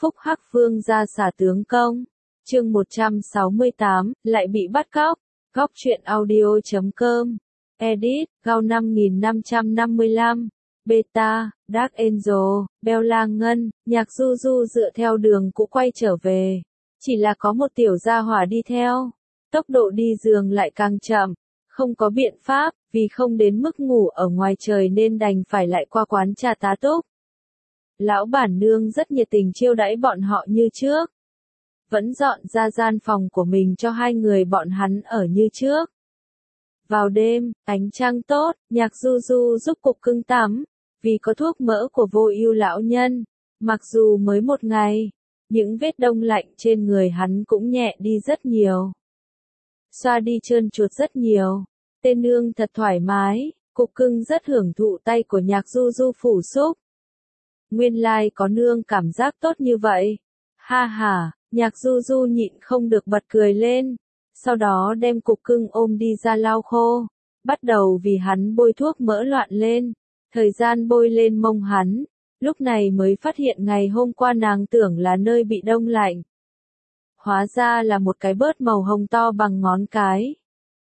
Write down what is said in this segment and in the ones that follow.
Phúc Hắc Vương ra xả tướng công. Chương 168, lại bị bắt cóc. Góc truyện audio.com. Edit, Gao 5555. Beta, Dark Angel, Bella Ngân, Nhạc Du Du dựa theo đường cũ quay trở về. Chỉ là có một tiểu gia hỏa đi theo. Tốc độ đi giường lại càng chậm. Không có biện pháp, vì không đến mức ngủ ở ngoài trời nên đành phải lại qua quán trà tá túc. Lão bản nương rất nhiệt tình chiêu đãi bọn họ như trước. Vẫn dọn ra gian phòng của mình cho hai người bọn hắn ở như trước. Vào đêm, ánh trăng tốt, Nhạc Du Du giúp Cục Cưng tắm. Vì có thuốc mỡ của Vô Ưu lão nhân, mặc dù mới một ngày, những vết đông lạnh trên người hắn cũng nhẹ đi rất nhiều. Xoa đi trơn chuột rất nhiều. Tên nương thật thoải mái, Cục Cưng rất hưởng thụ tay của Nhạc Du Du phủ xúc. Nguyên lai có nương cảm giác tốt như vậy. Ha ha, Nhạc Du Du nhịn không được bật cười lên. Sau đó đem Cục Cưng ôm đi ra lau khô. Bắt đầu vì hắn bôi thuốc mỡ loạn lên. Thời gian bôi lên mông hắn. Lúc này mới phát hiện ngày hôm qua nàng tưởng là nơi bị đông lạnh. Hóa ra là một cái bớt màu hồng to bằng ngón cái.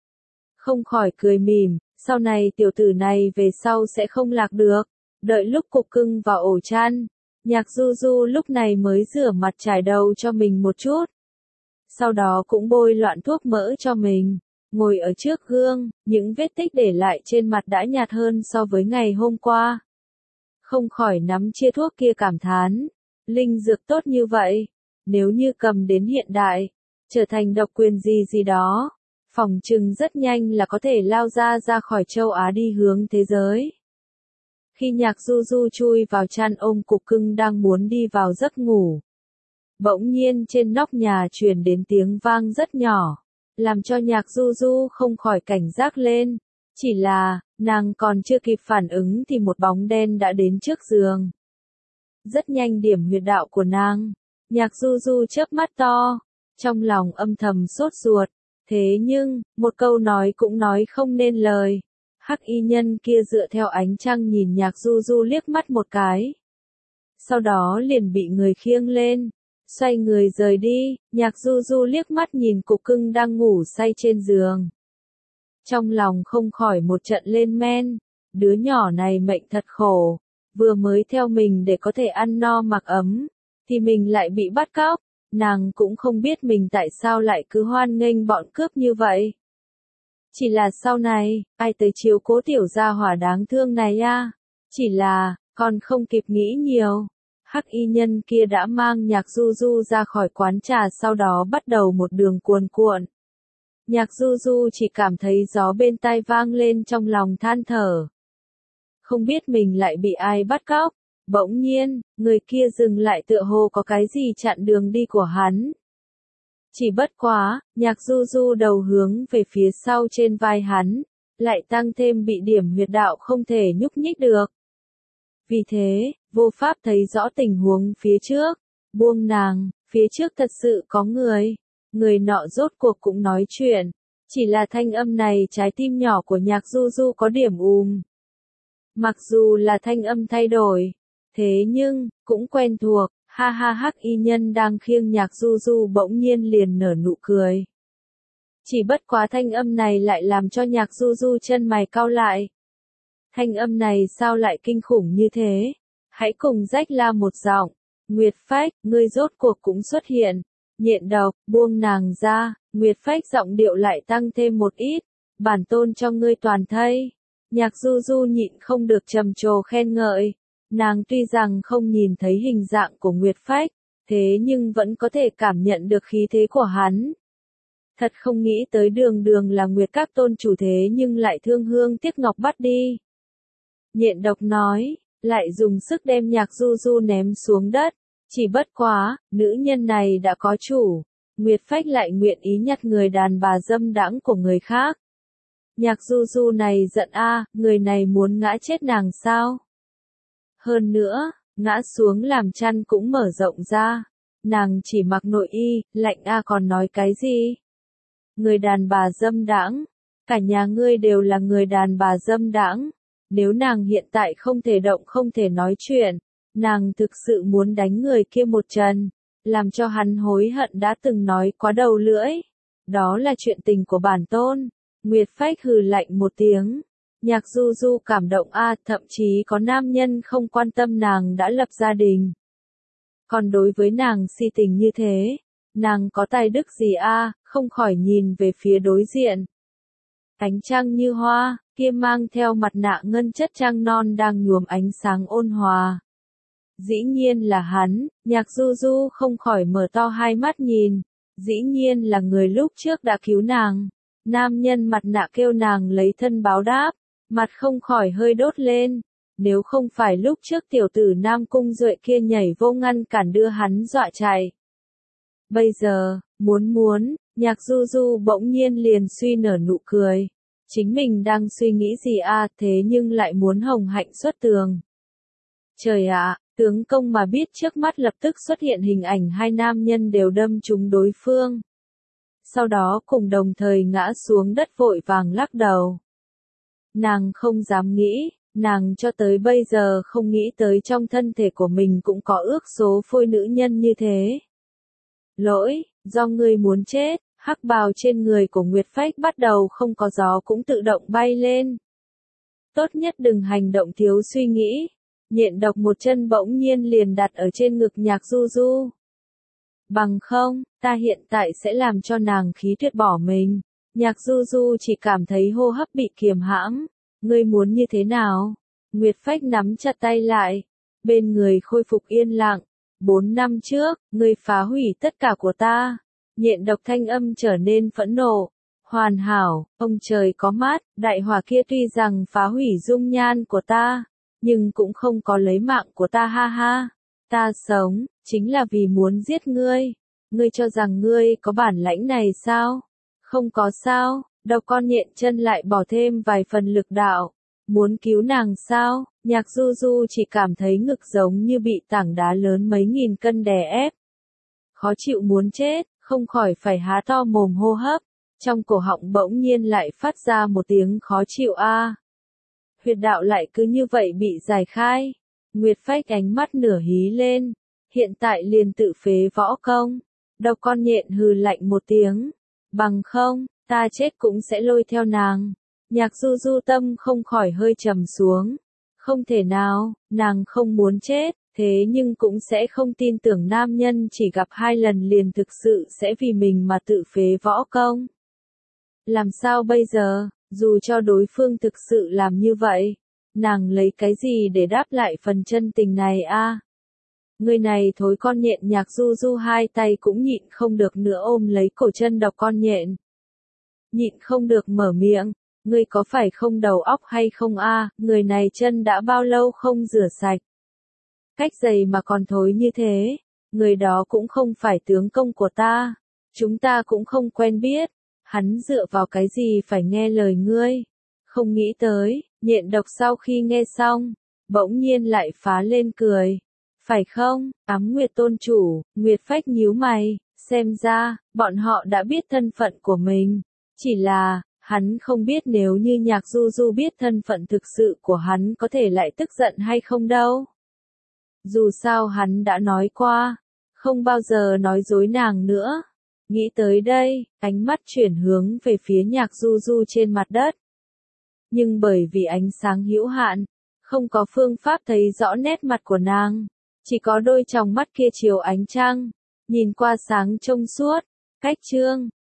Không khỏi cười mỉm, sau này tiểu tử này về sau sẽ không lạc được. Đợi lúc Cục Cưng vào ổ chăn, Nhạc Du Du lúc này mới rửa mặt trải đầu cho mình một chút. Sau đó cũng bôi loạn thuốc mỡ cho mình. Ngồi ở trước gương, những vết tích để lại trên mặt đã nhạt hơn so với ngày hôm qua. Không khỏi nắm chia thuốc kia cảm thán. Linh dược tốt như vậy, nếu như cầm đến hiện đại, trở thành độc quyền gì gì đó, phỏng chừng rất nhanh là có thể lao ra khỏi châu Á đi hướng thế giới. Khi Nhạc Du Du chui vào chăn ôm Cục Cưng đang muốn đi vào giấc ngủ. Bỗng nhiên trên nóc nhà truyền đến tiếng vang rất nhỏ, làm cho Nhạc Du Du không khỏi cảnh giác lên. Chỉ là, nàng còn chưa kịp phản ứng thì một bóng đen đã đến trước giường. Rất nhanh điểm huyệt đạo của nàng. Nhạc Du Du chớp mắt to, trong lòng âm thầm sốt ruột. Thế nhưng, một câu nói cũng nói không nên lời. Hắc y nhân kia dựa theo ánh trăng nhìn Nhạc Du Du liếc mắt một cái. Sau đó liền bị người khiêng lên, xoay người rời đi. Nhạc Du Du liếc mắt nhìn Cục Cưng đang ngủ say trên giường. Trong lòng không khỏi một trận lên men, đứa nhỏ này mệnh thật khổ, vừa mới theo mình để có thể ăn no mặc ấm, thì mình lại bị bắt cóc, nàng cũng không biết mình tại sao lại cứ hoan nghênh bọn cướp như vậy. Chỉ là sau này, ai tới chiếu cố tiểu gia hỏa đáng thương này à? Chỉ là, còn không kịp nghĩ nhiều. Hắc y nhân kia đã mang Nhạc Du Du ra khỏi quán trà sau đó bắt đầu một đường cuồn cuộn. Nhạc Du Du chỉ cảm thấy gió bên tai vang lên trong lòng than thở. Không biết mình lại bị ai bắt cóc. Bỗng nhiên, người kia dừng lại tựa hồ có cái gì chặn đường đi của hắn. Chỉ bất quá, Nhạc Du Du đầu hướng về phía sau trên vai hắn, lại tăng thêm bị điểm huyệt đạo không thể nhúc nhích được. Vì thế, vô pháp thấy rõ tình huống phía trước, buông nàng, phía trước thật sự có người. Người nọ rốt cuộc cũng nói chuyện, chỉ là thanh âm này trái tim nhỏ của Nhạc Du Du có điểm Mặc dù là thanh âm thay đổi, thế nhưng, cũng quen thuộc. Ha ha, hắc y nhân đang khiêng Nhạc Du Du bỗng nhiên liền nở nụ cười. Chỉ bất quá thanh âm này lại làm cho Nhạc Du Du chân mày cau lại. Thanh âm này sao lại kinh khủng như thế? Hãy cùng rách la một giọng. Nguyệt Phách, ngươi rốt cuộc cũng xuất hiện. Nhện độc, buông nàng ra. Nguyệt Phách giọng điệu lại tăng thêm một ít. Bản tôn cho ngươi toàn thây. Nhạc Du Du nhịn không được trầm trồ khen ngợi. Nàng tuy rằng không nhìn thấy hình dạng của Nguyệt Phách, thế nhưng vẫn có thể cảm nhận được khí thế của hắn. Thật không nghĩ tới đường đường là Nguyệt các tôn chủ thế nhưng lại thương hương tiếc ngọc bắt đi. Nhện độc nói, lại dùng sức đem Nhạc Du Du ném xuống đất. Chỉ bất quá, nữ nhân này đã có chủ. Nguyệt Phách lại nguyện ý nhặt người đàn bà dâm đãng của người khác. Nhạc Du Du này giận a, người này muốn ngã chết nàng sao? Hơn nữa, ngã xuống làm chăn cũng mở rộng ra. Nàng chỉ mặc nội y, lạnh a còn nói cái gì? Người đàn bà dâm đãng, cả nhà ngươi đều là người đàn bà dâm đãng. Nếu nàng hiện tại không thể động không thể nói chuyện, Nàng thực sự muốn đánh người kia một trận, làm cho hắn hối hận đã từng nói quá đầu lưỡi. Đó là chuyện tình của bản tôn. Nguyệt Phách hừ lạnh một tiếng. Nhạc Du Du cảm động thậm chí có nam nhân không quan tâm nàng đã lập gia đình. Còn đối với nàng si tình như thế, nàng có tài đức gì không khỏi nhìn về phía đối diện. Ánh trăng như hoa, kia mang theo mặt nạ ngân chất trăng non đang nhuộm ánh sáng ôn hòa. Dĩ nhiên là hắn, Nhạc Du Du không khỏi mở to hai mắt nhìn. Dĩ nhiên là người lúc trước đã cứu nàng. Nam nhân mặt nạ kêu nàng lấy thân báo đáp, mặt không khỏi hơi đốt lên. Nếu không phải lúc trước tiểu tử Nam Cung Duệ kia nhảy vô ngăn cản đưa hắn dọa chạy. Bây giờ, muốn, Nhạc Du Du bỗng nhiên liền suy nở nụ cười. Chính mình đang suy nghĩ gì thế nhưng lại muốn hồng hạnh xuất tường. Trời ạ, tướng công mà biết trước mắt lập tức xuất hiện hình ảnh hai nam nhân đều đâm trúng đối phương. Sau đó cùng đồng thời ngã xuống đất vội vàng lắc đầu. Nàng không dám nghĩ, nàng cho tới bây giờ không nghĩ tới trong thân thể của mình cũng có ước số phôi nữ nhân như thế. Lỗi, do ngươi muốn chết, hắc bào trên người của Nguyệt Phách bắt đầu không có gió cũng tự động bay lên. Tốt nhất đừng hành động thiếu suy nghĩ. Nhện độc một chân bỗng nhiên liền đặt ở trên ngực Nhạc Du Du. Bằng không, ta hiện tại sẽ làm cho nàng khí tuyệt bỏ mình. Nhạc Du Du chỉ cảm thấy hô hấp bị kiềm hãm. Ngươi muốn như thế nào? Nguyệt Phách nắm chặt tay lại. Bên người khôi phục yên lặng. 4 năm trước, ngươi phá hủy tất cả của ta. Nhện độc thanh âm trở nên phẫn nộ. Hoàn hảo, ông trời có mắt, đại hỏa kia tuy rằng phá hủy dung nhan của ta, nhưng cũng không có lấy mạng của ta ha ha. Ta sống, chính là vì muốn giết ngươi. Ngươi cho rằng ngươi có bản lãnh này sao? Không có sao, độc con nhện chân lại bỏ thêm vài phần lực đạo. Muốn cứu nàng sao? Nhạc Du Du chỉ cảm thấy ngực giống như bị tảng đá lớn mấy nghìn cân đè ép. Khó chịu muốn chết, không khỏi phải há to mồm hô hấp. Trong cổ họng bỗng nhiên lại phát ra một tiếng khó chịu Huyệt đạo lại cứ như vậy bị giải khai. Nguyệt Phách ánh mắt nửa hí lên. Hiện tại liền tự phế võ công. Độc con nhện hừ lạnh một tiếng. Bằng không, ta chết cũng sẽ lôi theo nàng. Nhạc Du Du tâm không khỏi hơi trầm xuống. Không thể nào, nàng không muốn chết, thế nhưng cũng sẽ không tin tưởng nam nhân chỉ gặp 2 lần liền thực sự sẽ vì mình mà tự phế võ công. Làm sao bây giờ, dù cho đối phương thực sự làm như vậy, nàng lấy cái gì để đáp lại phần chân tình này Người này thối con nhện. Nhạc Du Du hai tay cũng nhịn không được nữa ôm lấy cổ chân độc con nhện. Nhịn không được mở miệng, ngươi có phải không đầu óc hay không người này chân đã bao lâu không rửa sạch. Cách giày mà còn thối như thế, người đó cũng không phải tướng công của ta, chúng ta cũng không quen biết, hắn dựa vào cái gì phải nghe lời ngươi. Không nghĩ tới, nhện độc sau khi nghe xong, bỗng nhiên lại phá lên cười. Phải không, Ám Nguyệt tôn chủ? Nguyệt Phách nhíu mày, xem ra, bọn họ đã biết thân phận của mình. Chỉ là, hắn không biết nếu như Nhạc Du Du biết thân phận thực sự của hắn có thể lại tức giận hay không đâu. Dù sao hắn đã nói qua, không bao giờ nói dối nàng nữa. Nghĩ tới đây, ánh mắt chuyển hướng về phía Nhạc Du Du trên mặt đất. Nhưng bởi vì ánh sáng hữu hạn, không có phương pháp thấy rõ nét mặt của nàng. Chỉ có đôi tròng mắt kia chiếu ánh trăng, nhìn qua sáng trong suốt. Cách chương